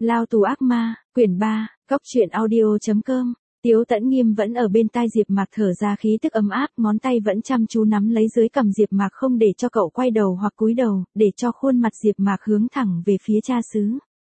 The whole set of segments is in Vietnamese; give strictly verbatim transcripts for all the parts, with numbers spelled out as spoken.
Lao tù ác ma, quyển ba, Cóc truyện audio chấm com. Tiếu Tẫn Nghiêm vẫn ở bên tai Diệp Mạc thở ra khí tức ấm áp, ngón tay vẫn chăm chú nắm lấy dưới cằm Diệp Mạc không để cho cậu quay đầu hoặc cúi đầu, để cho khuôn mặt Diệp Mạc hướng thẳng về phía cha xứ.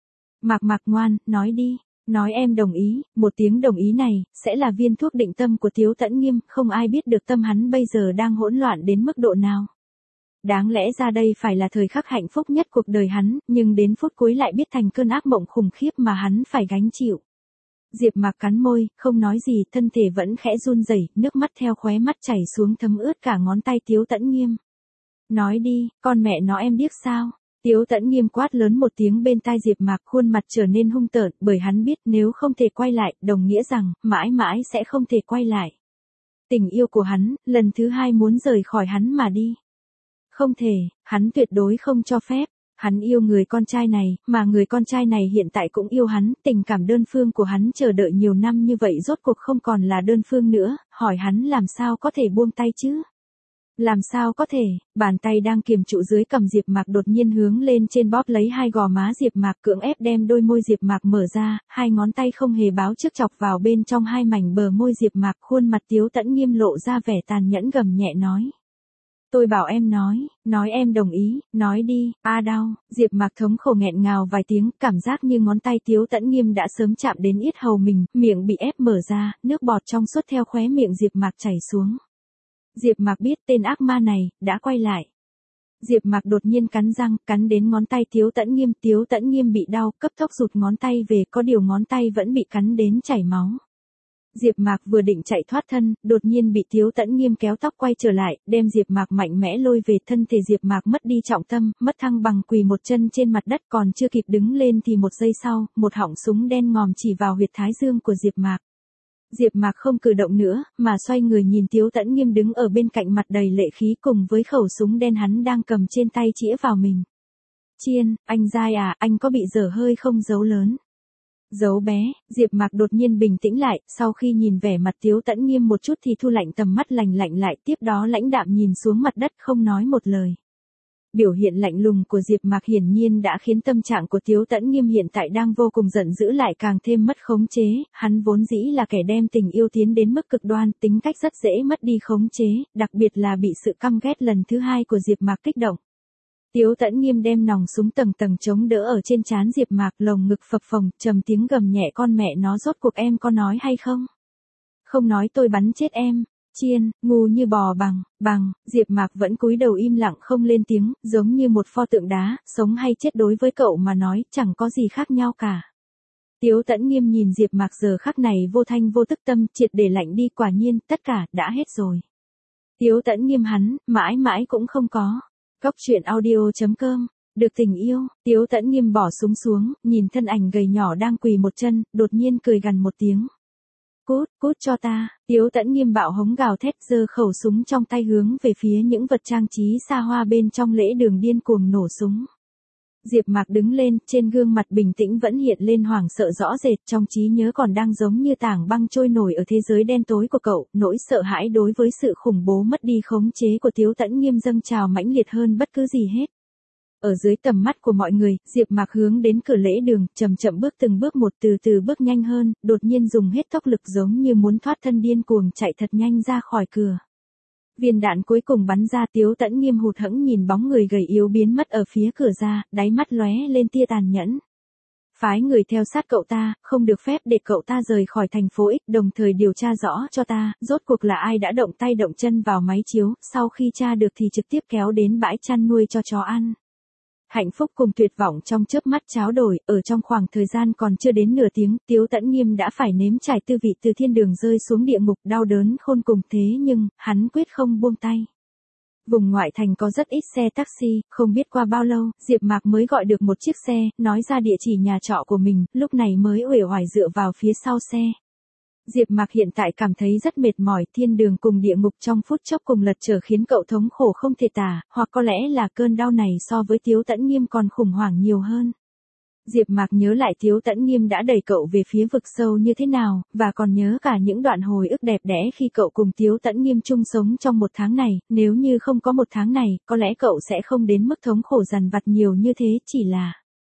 Mạc Mạc ngoan, nói đi, nói em đồng ý, một tiếng đồng ý này, sẽ là viên thuốc định tâm của Tiếu Tẫn Nghiêm, không ai biết được tâm hắn bây giờ đang hỗn loạn đến mức độ nào. Đáng lẽ ra đây phải là thời khắc hạnh phúc nhất cuộc đời hắn, nhưng đến phút cuối lại biết thành cơn ác mộng khủng khiếp mà hắn phải gánh chịu. Diệp Mạc cắn môi, không nói gì, thân thể vẫn khẽ run rẩy, nước mắt theo khóe mắt chảy xuống thấm ướt cả ngón tay Tiếu Tẫn Nghiêm. Nói đi, con mẹ nó em điếc sao? Tiếu Tẫn Nghiêm quát lớn một tiếng bên tai Diệp Mạc, khuôn mặt trở nên hung tợn, bởi hắn biết nếu không thể quay lại, đồng nghĩa rằng, mãi mãi sẽ không thể quay lại. Tình yêu của hắn, lần thứ hai muốn rời khỏi hắn mà đi. Không thể, hắn tuyệt đối không cho phép. Hắn yêu người con trai này, mà người con trai này hiện tại cũng yêu hắn, tình cảm đơn phương của hắn chờ đợi nhiều năm như vậy rốt cuộc không còn là đơn phương nữa, hỏi hắn làm sao có thể buông tay chứ? Làm sao có thể, bàn tay đang kiềm trụ dưới cằm Diệp Mạc đột nhiên hướng lên trên bóp lấy hai gò má Diệp Mạc, cưỡng ép đem đôi môi Diệp Mạc mở ra, hai ngón tay không hề báo trước chọc vào bên trong hai mảnh bờ môi Diệp Mạc, khuôn mặt Tiếu Tẫn Nghiêm lộ ra vẻ tàn nhẫn gầm nhẹ nói. Tôi bảo em nói, nói em đồng ý, nói đi, a đau, Diệp Mạc thống khổ nghẹn ngào vài tiếng, cảm giác như ngón tay Tiếu Tẫn Nghiêm đã sớm chạm đến yết hầu mình, miệng bị ép mở ra, nước bọt trong suốt theo khóe miệng Diệp Mạc chảy xuống. Diệp Mạc biết tên ác ma này, đã quay lại. Diệp Mạc đột nhiên cắn răng, cắn đến ngón tay Tiếu Tẫn Nghiêm, Tiếu Tẫn Nghiêm bị đau, cấp tốc rụt ngón tay về, có điều ngón tay vẫn bị cắn đến chảy máu. Diệp Mạc vừa định chạy thoát thân, đột nhiên bị Tiếu Tẫn Nghiêm kéo tóc quay trở lại, đem Diệp Mạc mạnh mẽ lôi về, thân thể Diệp Mạc mất đi trọng tâm, mất thăng bằng quỳ một chân trên mặt đất, còn chưa kịp đứng lên thì một giây sau, một họng súng đen ngòm chỉ vào huyệt thái dương của Diệp Mạc. Diệp Mạc không cử động nữa, mà xoay người nhìn Tiếu Tẫn Nghiêm đứng ở bên cạnh mặt đầy lệ khí cùng với khẩu súng đen hắn đang cầm trên tay chĩa vào mình. Chiên, anh dai à, anh có bị dở hơi không giấu lớn? Giấu bé, Diệp Mạc đột nhiên bình tĩnh lại, sau khi nhìn vẻ mặt Tiếu Tẫn Nghiêm một chút thì thu lạnh tầm mắt lạnh lạnh lại, tiếp đó lãnh đạm nhìn xuống mặt đất không nói một lời. Biểu hiện lạnh lùng của Diệp Mạc hiển nhiên đã khiến tâm trạng của Tiếu Tẫn Nghiêm hiện tại đang vô cùng giận dữ lại càng thêm mất khống chế, hắn vốn dĩ là kẻ đem tình yêu tiến đến mức cực đoan, tính cách rất dễ mất đi khống chế, đặc biệt là bị sự căm ghét lần thứ hai của Diệp Mạc kích động. Tiếu Tẫn Nghiêm đem nòng súng tầng tầng chống đỡ ở trên trán Diệp Mạc, lồng ngực phập phồng, trầm tiếng gầm nhẹ, con mẹ nó rốt cuộc em có nói hay không? Không nói tôi bắn chết em. Chiên, ngu như bò bằng, bằng, Diệp Mạc vẫn cúi đầu im lặng không lên tiếng, giống như một pho tượng đá, sống hay chết đối với cậu mà nói, chẳng có gì khác nhau cả. Tiếu Tẫn Nghiêm nhìn Diệp Mạc giờ khắc này vô thanh vô tức, tâm triệt để lạnh đi, quả nhiên, tất cả, đã hết rồi. Tiếu Tẫn Nghiêm hắn, mãi mãi cũng không có. Cóc truyện audio chấm com, được tình yêu, Tiếu Tẫn Nghiêm bỏ súng xuống, nhìn thân ảnh gầy nhỏ đang quỳ một chân, đột nhiên cười gằn một tiếng. Cút, cút cho ta, Tiếu Tẫn Nghiêm bạo hống gào thét, giơ khẩu súng trong tay hướng về phía những vật trang trí xa hoa bên trong lễ đường điên cuồng nổ súng. Diệp Mạc đứng lên, trên gương mặt bình tĩnh vẫn hiện lên hoảng sợ rõ rệt, trong trí nhớ còn đang giống như tảng băng trôi nổi ở thế giới đen tối của cậu, nỗi sợ hãi đối với sự khủng bố mất đi khống chế của Tiếu Tẫn Nghiêm dâng trào mãnh liệt hơn bất cứ gì hết. Ở dưới tầm mắt của mọi người, Diệp Mạc hướng đến cửa lễ đường, chậm chậm bước từng bước một, từ từ bước nhanh hơn, đột nhiên dùng hết tốc lực giống như muốn thoát thân điên cuồng chạy thật nhanh ra khỏi cửa. Viên đạn cuối cùng bắn ra, Tiếu Tẫn Nghiêm hụt hẫng nhìn bóng người gầy yếu biến mất ở phía cửa ra, đáy mắt lóe lên tia tàn nhẫn. Phái người theo sát cậu ta, không được phép để cậu ta rời khỏi thành phố X, đồng thời điều tra rõ cho ta, rốt cuộc là ai đã động tay động chân vào máy chiếu, sau khi tra được thì trực tiếp kéo đến bãi chăn nuôi cho chó ăn. Hạnh phúc cùng tuyệt vọng trong chớp mắt tráo đổi, ở trong khoảng thời gian còn chưa đến nửa tiếng, Tiếu Tẫn Nghiêm đã phải nếm trải tư vị từ thiên đường rơi xuống địa ngục, đau đớn khôn cùng, thế nhưng, hắn quyết không buông tay. Vùng ngoại thành có rất ít xe taxi, không biết qua bao lâu, Diệp Mạc mới gọi được một chiếc xe, nói ra địa chỉ nhà trọ của mình, lúc này mới uể oải dựa vào phía sau xe. Diệp Mạc hiện tại cảm thấy rất mệt mỏi, thiên đường cùng địa ngục trong phút chốc cùng lật trở khiến cậu thống khổ không thể tả, hoặc có lẽ là cơn đau này so với Tiếu Tẫn Nghiêm còn khủng hoảng nhiều hơn. Diệp Mạc nhớ lại Tiếu Tẫn Nghiêm đã đẩy cậu về phía vực sâu như thế nào, và còn nhớ cả những đoạn hồi ức đẹp đẽ khi cậu cùng Tiếu Tẫn Nghiêm chung sống trong một tháng này, nếu như không có một tháng này, có lẽ cậu sẽ không đến mức thống khổ dằn vặt nhiều như thế, chỉ là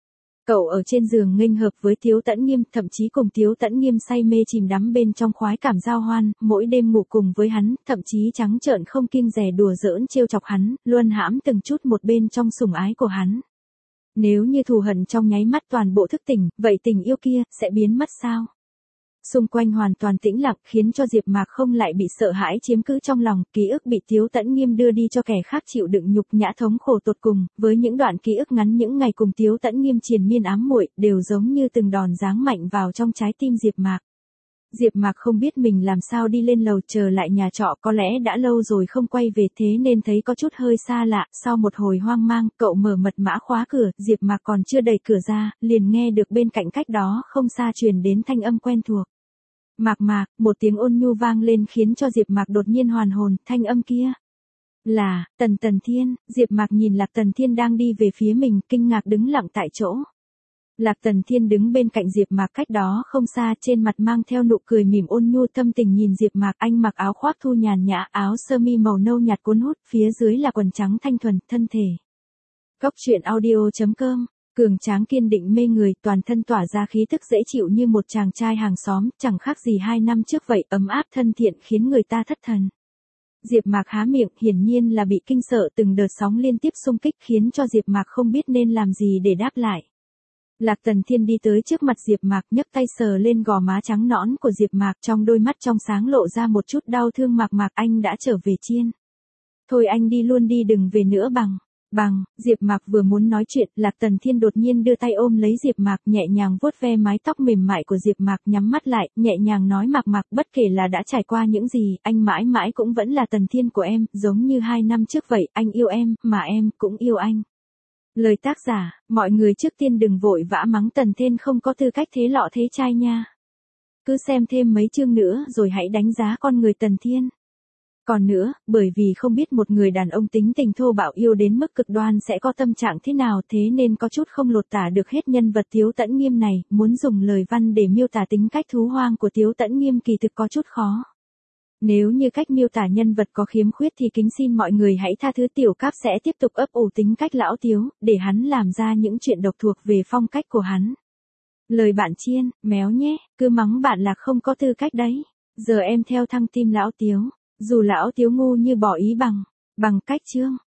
Cậu ở trên giường nghênh hợp với Tiếu Tẫn Nghiêm, thậm chí cùng Tiếu Tẫn Nghiêm say mê chìm đắm bên trong khoái cảm giao hoan, mỗi đêm ngủ cùng với hắn, thậm chí trắng trợn không kiêng dè đùa giỡn trêu chọc hắn, luân hãm từng chút một bên trong sủng ái của hắn. Nếu như thù hận trong nháy mắt toàn bộ thức tỉnh, vậy tình yêu kia sẽ biến mất sao? Xung quanh hoàn toàn tĩnh lặng khiến cho Diệp Mạc không lại bị sợ hãi chiếm cứ trong lòng, ký ức bị Tiếu Tẫn Nghiêm đưa đi cho kẻ khác chịu đựng nhục nhã thống khổ tột cùng, với những đoạn ký ức ngắn những ngày cùng Tiếu Tẫn Nghiêm triền miên ám muội, đều giống như từng đòn giáng mạnh vào trong trái tim Diệp Mạc. Diệp Mạc không biết mình làm sao đi lên lầu chờ lại nhà trọ, có lẽ đã lâu rồi không quay về thế nên thấy có chút hơi xa lạ, sau một hồi hoang mang, cậu mở mật mã khóa cửa, Diệp Mạc còn chưa đẩy cửa ra, liền nghe được bên cạnh cách đó không xa truyền đến thanh âm quen thuộc. Mạc Mạc, một tiếng ôn nhu vang lên khiến cho Diệp Mạc đột nhiên hoàn hồn, thanh âm kia là Tần Tần Thiên. Diệp Mạc nhìn Lạc Tần Thiên đang đi về phía mình, kinh ngạc đứng lặng tại chỗ. Lạc Tần Thiên đứng bên cạnh Diệp Mạc cách đó không xa, trên mặt mang theo nụ cười mỉm ôn nhu thâm tình nhìn Diệp Mạc, anh mặc áo khoác thu nhàn nhã, áo sơ mi màu nâu nhạt cuốn hút, phía dưới là quần trắng thanh thuần, thân thể. Cốc truyện audio chấm com. Cường tráng kiên định mê người, toàn thân tỏa ra khí tức dễ chịu như một chàng trai hàng xóm, chẳng khác gì hai năm trước vậy, ấm áp thân thiện khiến người ta thất thần. Diệp Mạc há miệng, hiển nhiên là bị kinh sợ, từng đợt sóng liên tiếp xung kích khiến cho Diệp Mạc không biết nên làm gì để đáp lại. Lạc Tần Thiên đi tới trước mặt Diệp Mạc, nhấc tay sờ lên gò má trắng nõn của Diệp Mạc, trong đôi mắt trong sáng lộ ra một chút đau thương. Mạc Mạc, anh đã trở về chiên. Thôi anh đi luôn đi, đừng về nữa bằng. Bằng, Diệp Mạc vừa muốn nói chuyện, Lạc Tần Thiên đột nhiên đưa tay ôm lấy Diệp Mạc, nhẹ nhàng vuốt ve mái tóc mềm mại của Diệp Mạc, nhắm mắt lại, nhẹ nhàng nói, Mạc Mạc, bất kể là đã trải qua những gì, anh mãi mãi cũng vẫn là Tần Thiên của em, giống như hai năm trước vậy, anh yêu em, mà em cũng yêu anh. Lời tác giả, mọi người trước tiên đừng vội vã mắng Tần Thiên không có tư cách thế lọ thế chai nha. Cứ xem thêm mấy chương nữa rồi hãy đánh giá con người Tần Thiên. Còn nữa, bởi vì không biết một người đàn ông tính tình thô bạo yêu đến mức cực đoan sẽ có tâm trạng thế nào, thế nên có chút không lột tả được hết nhân vật Tiếu Tẫn Nghiêm này, muốn dùng lời văn để miêu tả tính cách thú hoang của Tiếu Tẫn Nghiêm kỳ thực có chút khó. Nếu như cách miêu tả nhân vật có khiếm khuyết thì kính xin mọi người hãy tha thứ, tiểu cáp sẽ tiếp tục ấp ủ tính cách lão Tiếu, để hắn làm ra những chuyện độc thuộc về phong cách của hắn. Lời bạn chiên, méo nhé, cứ mắng bạn là không có tư cách đấy. Giờ em theo thăng tim lão Tiếu. Dù lão Tiếu ngu như bỏ ý bằng, bằng cách chương.